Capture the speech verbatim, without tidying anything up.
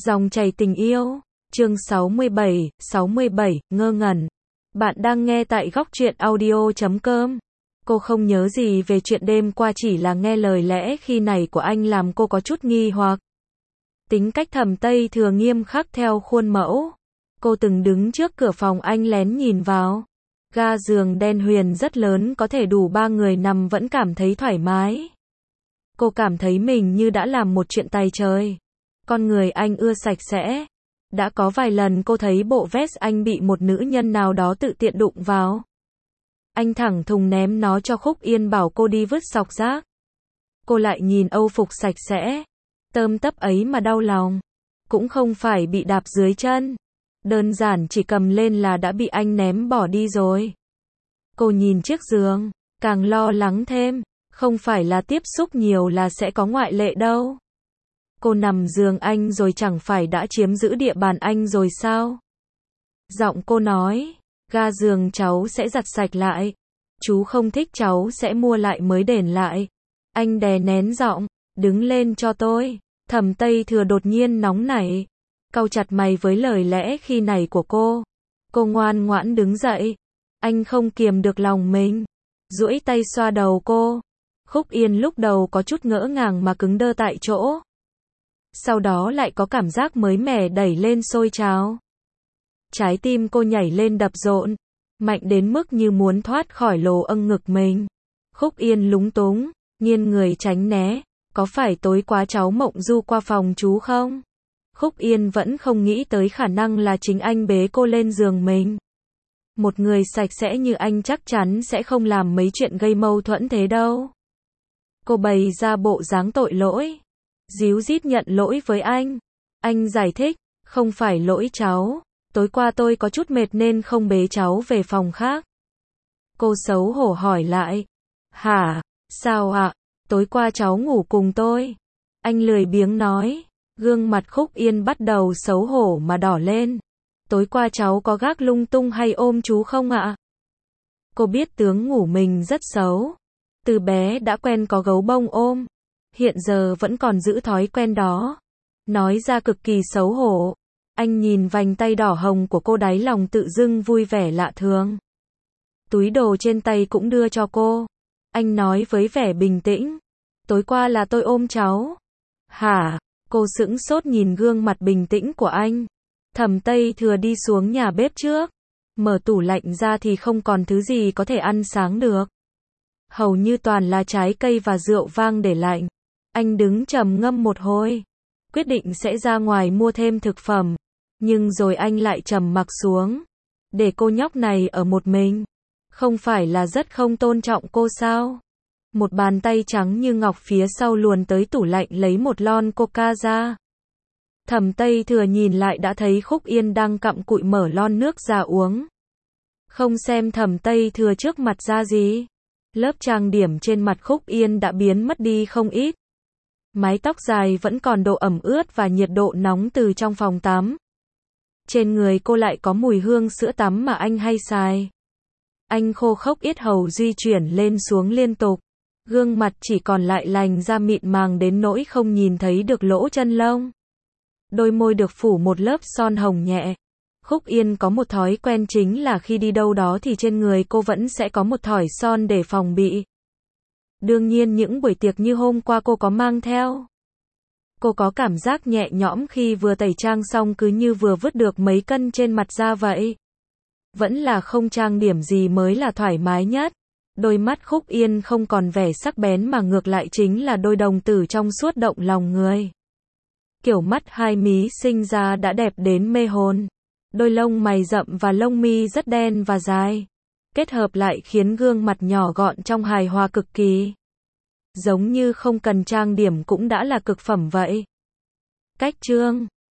Dòng chảy tình yêu, chương sáu mươi bảy, sáu mươi bảy, ngơ ngẩn. Bạn đang nghe tại góc truyện audio chấm com. Cô không nhớ gì về chuyện đêm qua, chỉ là nghe lời lẽ khi nãy của anh làm cô có chút nghi hoặc. Tính cách Thẩm Tây Thừa nghiêm khắc theo khuôn mẫu. Cô từng đứng trước cửa phòng anh lén nhìn vào. Ga giường đen huyền rất lớn, có thể đủ ba người nằm vẫn cảm thấy thoải mái. Cô cảm thấy mình như đã làm một chuyện tày trời. Con người anh ưa sạch sẽ. Đã có vài lần cô thấy bộ vest anh bị một nữ nhân nào đó tự tiện đụng vào. Anh thẳng thùng ném nó cho Khúc Yên, bảo cô đi vứt xọc rác. Cô lại nhìn âu phục sạch sẽ, tơm tấp ấy mà đau lòng. Cũng không phải bị đạp dưới chân, đơn giản chỉ cầm lên là đã bị anh ném bỏ đi rồi. Cô nhìn chiếc giường, càng lo lắng thêm. Không phải là tiếp xúc nhiều là sẽ có ngoại lệ đâu. Cô nằm giường anh rồi chẳng phải đã chiếm giữ địa bàn anh rồi sao? Giọng cô nói, ga giường cháu sẽ giặt sạch lại. Chú không thích cháu sẽ mua lại mới đền lại. Anh đè nén giọng, đứng lên cho tôi. Thẩm Tây Thừa đột nhiên nóng nảy, cau chặt mày với lời lẽ khi nãy của cô. Cô ngoan ngoãn đứng dậy. Anh không kiềm được lòng mình, duỗi tay xoa đầu cô. Khúc Yên lúc đầu có chút ngỡ ngàng mà cứng đơ tại chỗ. Sau đó lại có cảm giác mới mẻ đẩy lên sôi trào. Trái tim cô nhảy lên đập rộn, mạnh đến mức như muốn thoát khỏi lồ âng ngực mình. Khúc Yên lúng túng, nghiêng người tránh né. Có phải tối quá cháu mộng du qua phòng chú không? Khúc Yên vẫn không nghĩ tới khả năng là chính anh bế cô lên giường mình. Một người sạch sẽ như anh chắc chắn sẽ không làm mấy chuyện gây mâu thuẫn thế đâu. Cô bày ra bộ dáng tội lỗi, díu dít nhận lỗi với anh. Anh giải thích, không phải lỗi cháu, tối qua tôi có chút mệt nên không bế cháu về phòng khác. Cô xấu hổ hỏi lại, hả, sao ạ, tối qua cháu ngủ cùng tôi. Anh lười biếng nói, gương mặt Khúc Yên bắt đầu xấu hổ mà đỏ lên. Tối qua cháu có gác lung tung hay ôm chú không ạ? Cô biết tướng ngủ mình rất xấu. Từ bé đã quen có gấu bông ôm, hiện giờ vẫn còn giữ thói quen đó. Nói ra cực kỳ xấu hổ. Anh nhìn vành tay đỏ hồng của cô, đáy lòng tự dưng vui vẻ lạ thường. Túi đồ trên tay cũng đưa cho cô. Anh nói với vẻ bình tĩnh, tối qua là tôi ôm cháu. Hả? Cô sững sốt nhìn gương mặt bình tĩnh của anh. Thẩm Tây Thừa đi xuống nhà bếp trước, mở tủ lạnh ra thì không còn thứ gì có thể ăn sáng được. Hầu như toàn là trái cây và rượu vang để lạnh. Anh đứng trầm ngâm một hồi, quyết định sẽ ra ngoài mua thêm thực phẩm. Nhưng rồi anh lại trầm mặc xuống. Để cô nhóc này ở một mình, không phải là rất không tôn trọng cô sao? Một bàn tay trắng như ngọc phía sau luồn tới tủ lạnh lấy một lon coca ra. Thẩm Tây Thừa nhìn lại đã thấy Khúc Yên đang cặm cụi mở lon nước ra uống. Không xem Thẩm Tây Thừa trước mặt ra gì. Lớp trang điểm trên mặt Khúc Yên đã biến mất đi không ít. Mái tóc dài vẫn còn độ ẩm ướt và nhiệt độ nóng từ trong phòng tắm. Trên người cô lại có mùi hương sữa tắm mà anh hay xài. Anh khô khốc yết hầu di chuyển lên xuống liên tục. Gương mặt chỉ còn lại lành da mịn màng đến nỗi không nhìn thấy được lỗ chân lông. Đôi môi được phủ một lớp son hồng nhẹ. Khúc Yên có một thói quen, chính là khi đi đâu đó thì trên người cô vẫn sẽ có một thỏi son để phòng bị. Đương nhiên những buổi tiệc như hôm qua cô có mang theo. Cô có cảm giác nhẹ nhõm khi vừa tẩy trang xong, cứ như vừa vứt được mấy cân trên mặt ra vậy. Vẫn là không trang điểm gì mới là thoải mái nhất. Đôi mắt Khúc Yên không còn vẻ sắc bén mà ngược lại chính là đôi đồng tử trong suốt động lòng người. Kiểu mắt hai mí sinh ra đã đẹp đến mê hồn. Đôi lông mày rậm và lông mi rất đen và dài, kết hợp lại khiến gương mặt nhỏ gọn trong hài hòa cực kỳ. Giống như không cần trang điểm cũng đã là cực phẩm vậy. Cách chương